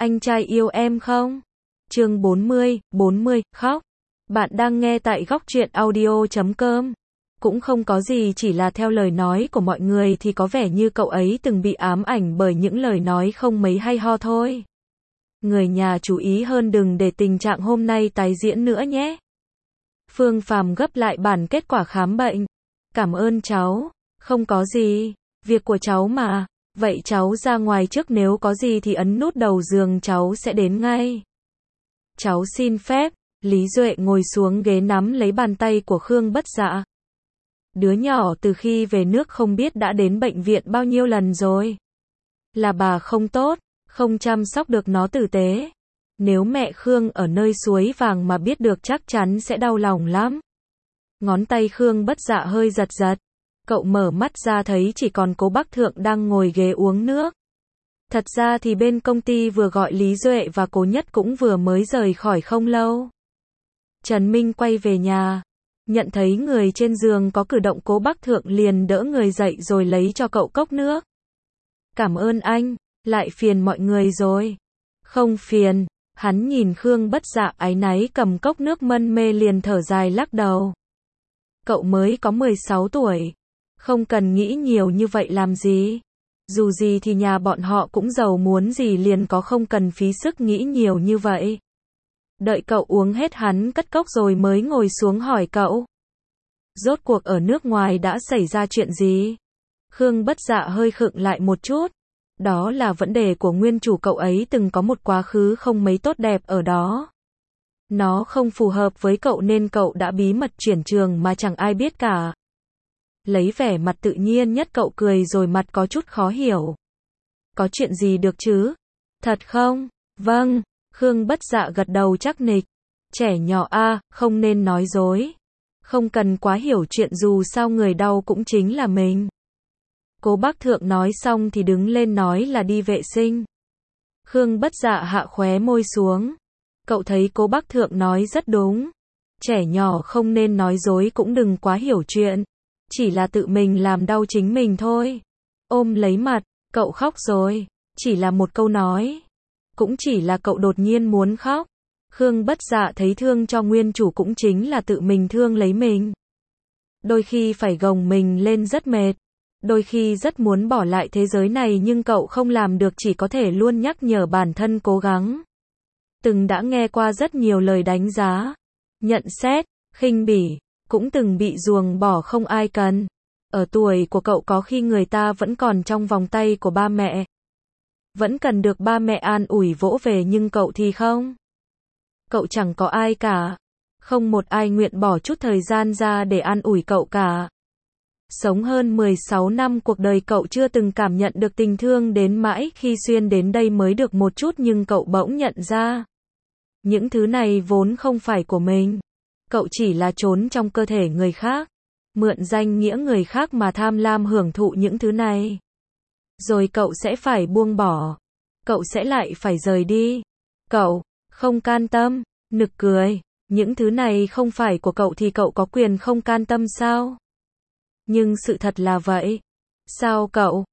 Anh trai yêu em không? Chương 40, khóc. Bạn đang nghe tại Góc Truyện Audio.com. Cũng không có gì, chỉ là theo lời nói của mọi người thì có vẻ như cậu ấy từng bị ám ảnh bởi những lời nói không mấy hay ho thôi. Người nhà chú ý hơn đừng để tình trạng hôm nay tái diễn nữa nhé. Phương Phàm gấp lại bản kết quả khám bệnh. Cảm ơn cháu. Không có gì, việc của cháu mà. Vậy cháu ra ngoài trước, nếu có gì thì ấn nút đầu giường, cháu sẽ đến ngay. Cháu xin phép. Lý Duệ ngồi xuống ghế nắm lấy bàn tay của Khương Bất Dạ. Đứa nhỏ từ khi về nước không biết đã đến bệnh viện bao nhiêu lần rồi. Là bà không tốt, không chăm sóc được nó tử tế. Nếu mẹ Khương ở nơi suối vàng mà biết được chắc chắn sẽ đau lòng lắm. Ngón tay Khương Bất Dạ hơi giật giật. Cậu mở mắt ra thấy chỉ còn Cố Bắc Thượng đang ngồi ghế uống nước. Thật ra thì bên công ty vừa gọi Lý Duệ và Cố Nhất cũng vừa mới rời khỏi không lâu. Trần Minh quay về nhà, nhận thấy người trên giường có cử động, Cố Bắc Thượng liền đỡ người dậy rồi lấy cho cậu cốc nước. Cảm ơn anh, lại phiền mọi người rồi. Không phiền, hắn nhìn Khương Bất Dạ áy náy cầm cốc nước mân mê liền thở dài lắc đầu. Cậu mới có 16 tuổi, không cần nghĩ nhiều như vậy làm gì. Dù gì thì nhà bọn họ cũng giàu, muốn gì liền có, không cần phí sức nghĩ nhiều như vậy. Đợi cậu uống hết hắn cất cốc rồi mới ngồi xuống hỏi cậu. Rốt cuộc ở nước ngoài đã xảy ra chuyện gì? Khương Bất Dạ hơi khựng lại một chút. Đó là vấn đề của nguyên chủ, cậu ấy từng có một quá khứ không mấy tốt đẹp ở đó. Nó không phù hợp với cậu nên cậu đã bí mật chuyển trường mà chẳng ai biết cả. Lấy vẻ mặt tự nhiên nhất cậu cười rồi mặt có chút khó hiểu. Có chuyện gì được chứ? Thật không? Vâng. Khương Bất Dạ gật đầu chắc nịch. Trẻ nhỏ a, không nên nói dối. Không cần quá hiểu chuyện, dù sao người đau cũng chính là mình. Cố Bắc Thượng nói xong thì đứng lên nói là đi vệ sinh. Khương Bất Dạ hạ khóe môi xuống. Cậu thấy Cố Bắc Thượng nói rất đúng. Trẻ nhỏ không nên nói dối, cũng đừng quá hiểu chuyện. Chỉ là tự mình làm đau chính mình thôi. Ôm lấy mặt, cậu khóc rồi. Chỉ là một câu nói. Cũng chỉ là cậu đột nhiên muốn khóc. Khương Bất Dạ thấy thương cho nguyên chủ cũng chính là tự mình thương lấy mình. Đôi khi phải gồng mình lên rất mệt. Đôi khi rất muốn bỏ lại thế giới này nhưng cậu không làm được, chỉ có thể luôn nhắc nhở bản thân cố gắng. Từng đã nghe qua rất nhiều lời đánh giá, nhận xét, khinh bỉ, cũng từng bị ruồng bỏ không ai cần. Ở tuổi của cậu có khi người ta vẫn còn trong vòng tay của ba mẹ. Vẫn cần được ba mẹ an ủi vỗ về, nhưng cậu thì không. Cậu chẳng có ai cả. Không một ai nguyện bỏ chút thời gian ra để an ủi cậu cả. Sống hơn 16 năm cuộc đời cậu chưa từng cảm nhận được tình thương, đến mãi khi xuyên đến đây mới được một chút, nhưng cậu bỗng nhận ra. Những thứ này vốn không phải của mình. Cậu chỉ là trốn trong cơ thể người khác. Mượn danh nghĩa người khác mà tham lam hưởng thụ những thứ này. Rồi cậu sẽ phải buông bỏ. Cậu sẽ lại phải rời đi. Cậu không can tâm. Nực cười. Những thứ này không phải của cậu thì cậu có quyền không can tâm sao? Nhưng sự thật là vậy. Sao cậu?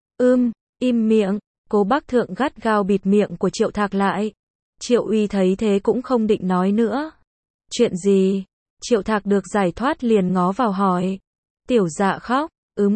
Im miệng. Cố Bắc Thượng gắt gao bịt miệng của Triệu Thạc lại. Triệu Uy thấy thế cũng không định nói nữa. Chuyện gì? Triệu Thạc được giải thoát liền ngó vào hỏi. Tiểu Dạ khóc.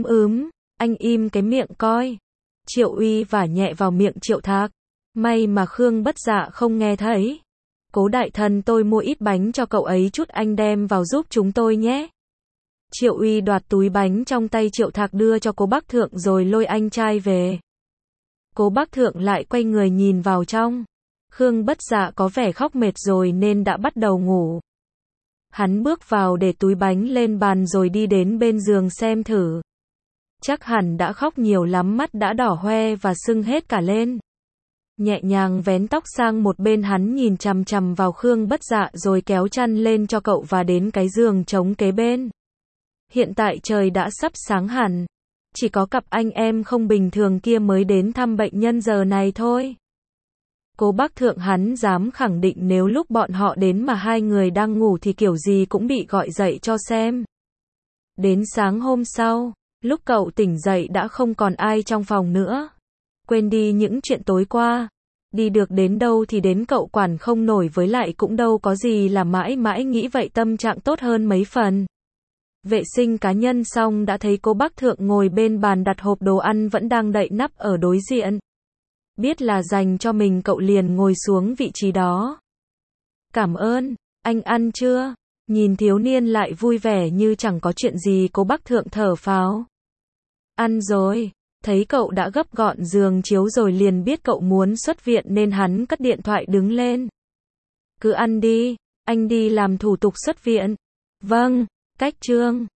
Anh im cái miệng coi. Triệu Uy vả nhẹ vào miệng Triệu Thạc. May mà Khương Bất Dạ không nghe thấy. Cố đại thần, tôi mua ít bánh cho cậu ấy chút, anh đem vào giúp chúng tôi nhé. Triệu Uy đoạt túi bánh trong tay Triệu Thạc đưa cho Cố Bắc Thượng rồi lôi anh trai về. Cố Bắc Thượng lại quay người nhìn vào trong. Khương Bất Dạ có vẻ khóc mệt rồi nên đã bắt đầu ngủ. Hắn bước vào để túi bánh lên bàn rồi đi đến bên giường xem thử. Chắc hẳn đã khóc nhiều lắm, mắt đã đỏ hoe và sưng hết cả lên. Nhẹ nhàng vén tóc sang một bên, hắn nhìn chằm chằm vào Khương Bất Dạ rồi kéo chăn lên cho cậu và đến cái giường trống kế bên. Hiện tại trời đã sắp sáng hẳn. Chỉ có cặp anh em không bình thường kia mới đến thăm bệnh nhân giờ này thôi. Cố Bắc Thượng hắn dám khẳng định nếu lúc bọn họ đến mà hai người đang ngủ thì kiểu gì cũng bị gọi dậy cho xem. Đến sáng hôm sau, lúc cậu tỉnh dậy đã không còn ai trong phòng nữa. Quên đi những chuyện tối qua. Đi được đến đâu thì đến, cậu quản không nổi, với lại cũng đâu có gì là mãi mãi, nghĩ vậy tâm trạng tốt hơn mấy phần. Vệ sinh cá nhân xong đã thấy cô bác Thượng ngồi bên bàn đặt hộp đồ ăn vẫn đang đậy nắp ở đối diện. Biết là dành cho mình, cậu liền ngồi xuống vị trí đó. Cảm ơn, anh ăn chưa? Nhìn thiếu niên lại vui vẻ như chẳng có chuyện gì, cô bác Thượng thở phào. Ăn rồi. Thấy cậu đã gấp gọn giường chiếu rồi liền biết cậu muốn xuất viện nên hắn cất điện thoại đứng lên. Cứ ăn đi, anh đi làm thủ tục xuất viện. Vâng, cách Trương.